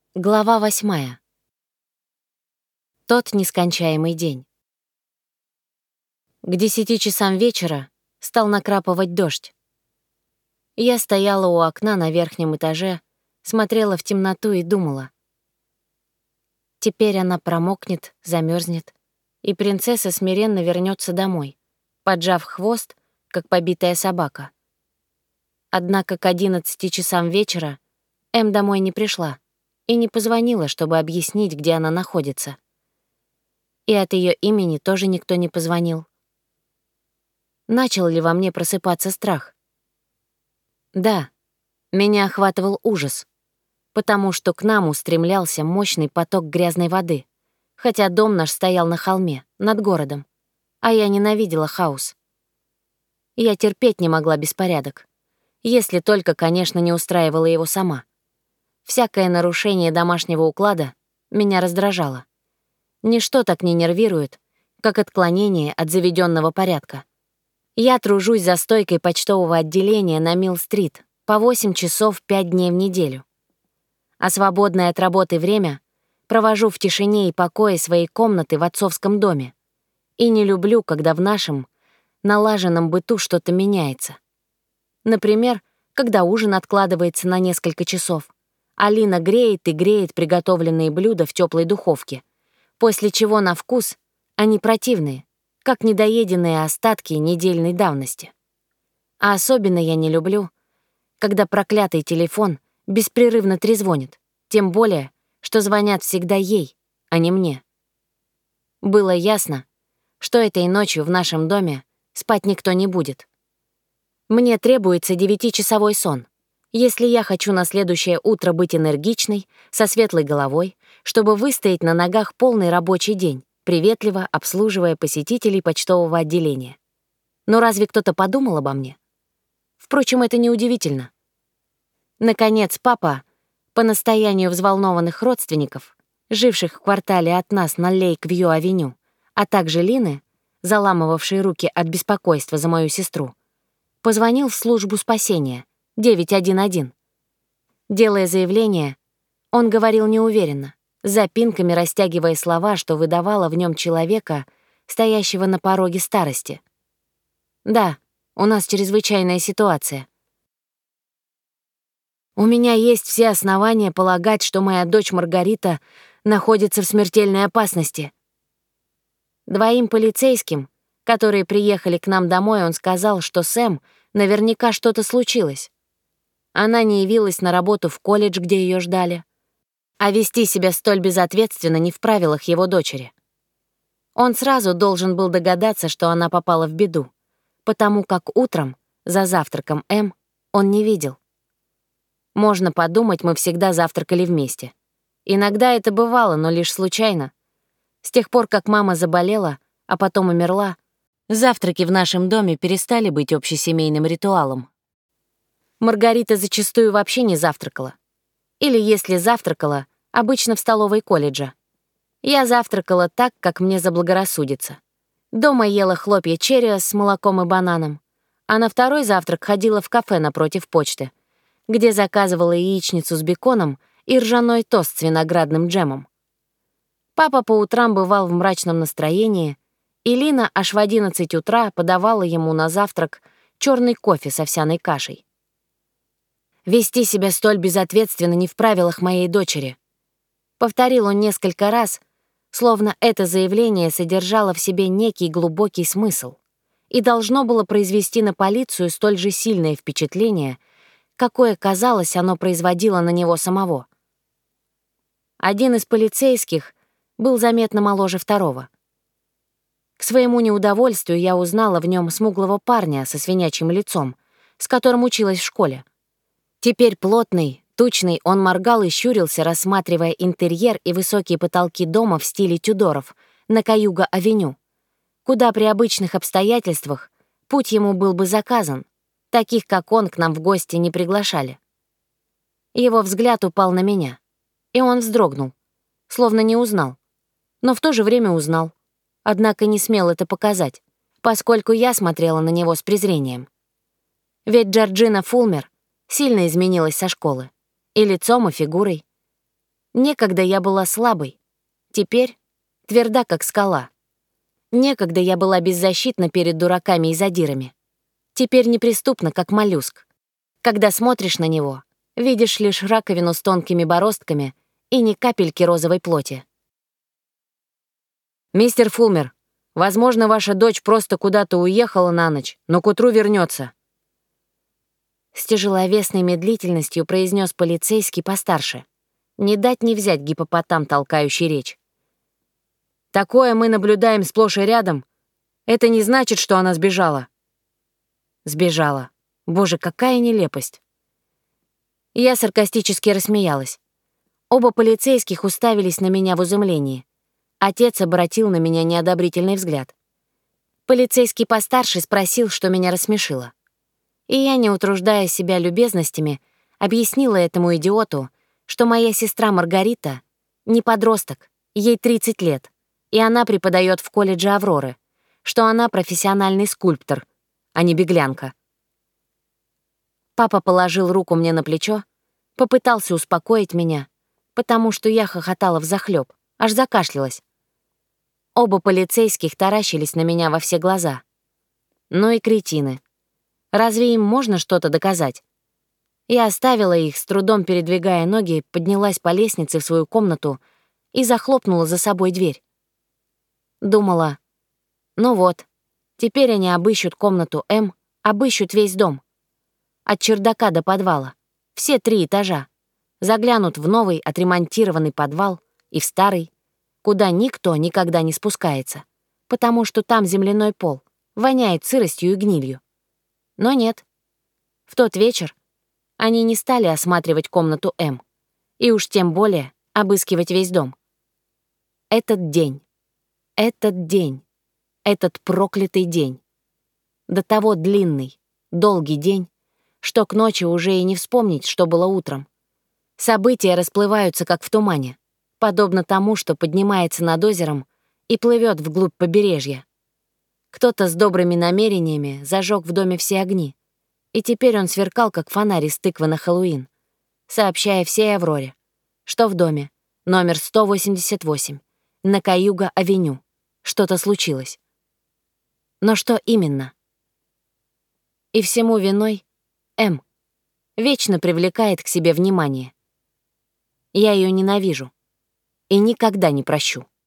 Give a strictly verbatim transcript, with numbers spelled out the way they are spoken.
Глава восьмая. Тот нескончаемый день. К десяти часам вечера стал накрапывать дождь. Я стояла у окна на верхнем этаже, смотрела в темноту и думала. Теперь она промокнет, замерзнет, и принцесса смиренно вернется домой, поджав хвост, как побитая собака. Однако к одиннадцати часам вечера Эм домой не пришла и не позвонила, чтобы объяснить, где она находится. И от ее имени тоже никто не позвонил. Начал ли во мне просыпаться страх? Да, меня охватывал ужас, потому что к нам устремлялся мощный поток грязной воды, хотя дом наш стоял на холме, над городом, а я ненавидела хаос. Я терпеть не могла беспорядок, если только, конечно, не устраивала его сама. Всякое нарушение домашнего уклада меня раздражало. Ничто так не нервирует, как отклонение от заведенного порядка. Я тружусь за стойкой почтового отделения на Милл-стрит по восемь часов пять дней в неделю. А свободное от работы время провожу в тишине и покое своей комнаты в отцовском доме. И не люблю, когда в нашем налаженном быту что-то меняется. Например, когда ужин откладывается на несколько часов. Алина греет и греет приготовленные блюда в теплой духовке, после чего на вкус они противные, как недоеденные остатки недельной давности. А особенно я не люблю, когда проклятый телефон беспрерывно трезвонит, тем более, что звонят всегда ей, а не мне. Было ясно, что этой ночью в нашем доме спать никто не будет. Мне требуется девятичасовой сон, если я хочу на следующее утро быть энергичной, со светлой головой, чтобы выстоять на ногах полный рабочий день, приветливо обслуживая посетителей почтового отделения. Но разве кто-то подумал обо мне? Впрочем, это неудивительно. Наконец, папа, по настоянию взволнованных родственников, живших в квартале от нас на Лейк-Вью-авеню, а также Лины, заламывавшей руки от беспокойства за мою сестру, позвонил в службу спасения девять один один. Делая заявление, он говорил неуверенно, запинками растягивая слова, что выдавало в нем человека, стоящего на пороге старости. «Да, у нас чрезвычайная ситуация. У меня есть все основания полагать, что моя дочь Маргарита находится в смертельной опасности». Двоим полицейским, которые приехали к нам домой, он сказал, что с Эм наверняка что-то случилось. Она не явилась на работу в колледж, где ее ждали, а вести себя столь безответственно не в правилах его дочери. Он сразу должен был догадаться, что она попала в беду, потому как утром, за завтраком Эм, он не видел. Можно подумать, мы всегда завтракали вместе. Иногда это бывало, но лишь случайно. С тех пор, как мама заболела, а потом умерла, завтраки в нашем доме перестали быть общесемейным ритуалом. Маргарита зачастую вообще не завтракала. Или, если завтракала, обычно в столовой колледжа. Я завтракала так, как мне заблагорассудится. Дома ела хлопья черриос с молоком и бананом, а на второй завтрак ходила в кафе напротив почты, где заказывала яичницу с беконом и ржаной тост с виноградным джемом. Папа по утрам бывал в мрачном настроении, и Лина аж в одиннадцать утра подавала ему на завтрак черный кофе с овсяной кашей. «Вести себя столь безответственно не в правилах моей дочери», — повторил он несколько раз, словно это заявление содержало в себе некий глубокий смысл и должно было произвести на полицию столь же сильное впечатление, какое, казалось, оно производило на него самого. Один из полицейских был заметно моложе второго. К своему неудовольствию я узнала в нем смуглого парня со свинячьим лицом, с которым училась в школе. Теперь плотный, тучный, он моргал и щурился, рассматривая интерьер и высокие потолки дома в стиле Тюдоров на Каюга-авеню, куда при обычных обстоятельствах путь ему был бы заказан, таких, как он, к нам в гости не приглашали. Его взгляд упал на меня, и он вздрогнул, словно не узнал, но в то же время узнал, однако не смел это показать, поскольку я смотрела на него с презрением. Ведь Джорджина Фулмер сильно изменилась со школы, и лицом, и фигурой. Некогда я была слабой, теперь тверда, как скала. Некогда я была беззащитна перед дураками и задирами. Теперь неприступна, как моллюск. Когда смотришь на него, видишь лишь раковину с тонкими бороздками и ни капельки розовой плоти. «Мистер Фулмер, возможно, ваша дочь просто куда-то уехала на ночь, но к утру вернется. С тяжеловесной медлительностью произнес полицейский постарше. Не дать не взять гипопотам, толкающий речь. «Такое мы наблюдаем сплошь и рядом. Это не значит, что она сбежала». Сбежала. Боже, какая нелепость. Я саркастически рассмеялась. Оба полицейских уставились на меня в изумлении. Отец обратил на меня неодобрительный взгляд. Полицейский постарше спросил, что меня рассмешило. И я, не утруждая себя любезностями, объяснила этому идиоту, что моя сестра Маргарита не подросток, ей тридцать лет, и она преподает в колледже Авроры, что она профессиональный скульптор, а не беглянка. Папа положил руку мне на плечо, попытался успокоить меня, потому что я хохотала взахлёб, аж закашлялась. Оба полицейских таращились на меня во все глаза. Ну и кретины. Разве им можно что-то доказать? Я оставила их, с трудом передвигая ноги, поднялась по лестнице в свою комнату и захлопнула за собой дверь. Думала, ну вот, теперь они обыщут комнату М, обыщут весь дом. От чердака до подвала. Все три этажа. Заглянут в новый отремонтированный подвал и в старый, куда никто никогда не спускается, потому что там земляной пол, воняет сыростью и гнилью. Но нет. В тот вечер они не стали осматривать комнату М, и уж тем более обыскивать весь дом. Этот день, этот день, этот проклятый день. До того длинный, долгий день, что к ночи уже и не вспомнить, что было утром. События расплываются, как в тумане, подобно тому, что поднимается над озером и плывет вглубь побережья. Кто-то с добрыми намерениями зажег в доме все огни, и теперь он сверкал, как фонарь из тыквы на Хэллоуин, сообщая всей Авроре, что в доме, номер сто восемьдесят восемь, на Каюга-авеню, что-то случилось. Но что именно? И всему виной М. Вечно привлекает к себе внимание. Я ее ненавижу и никогда не прощу.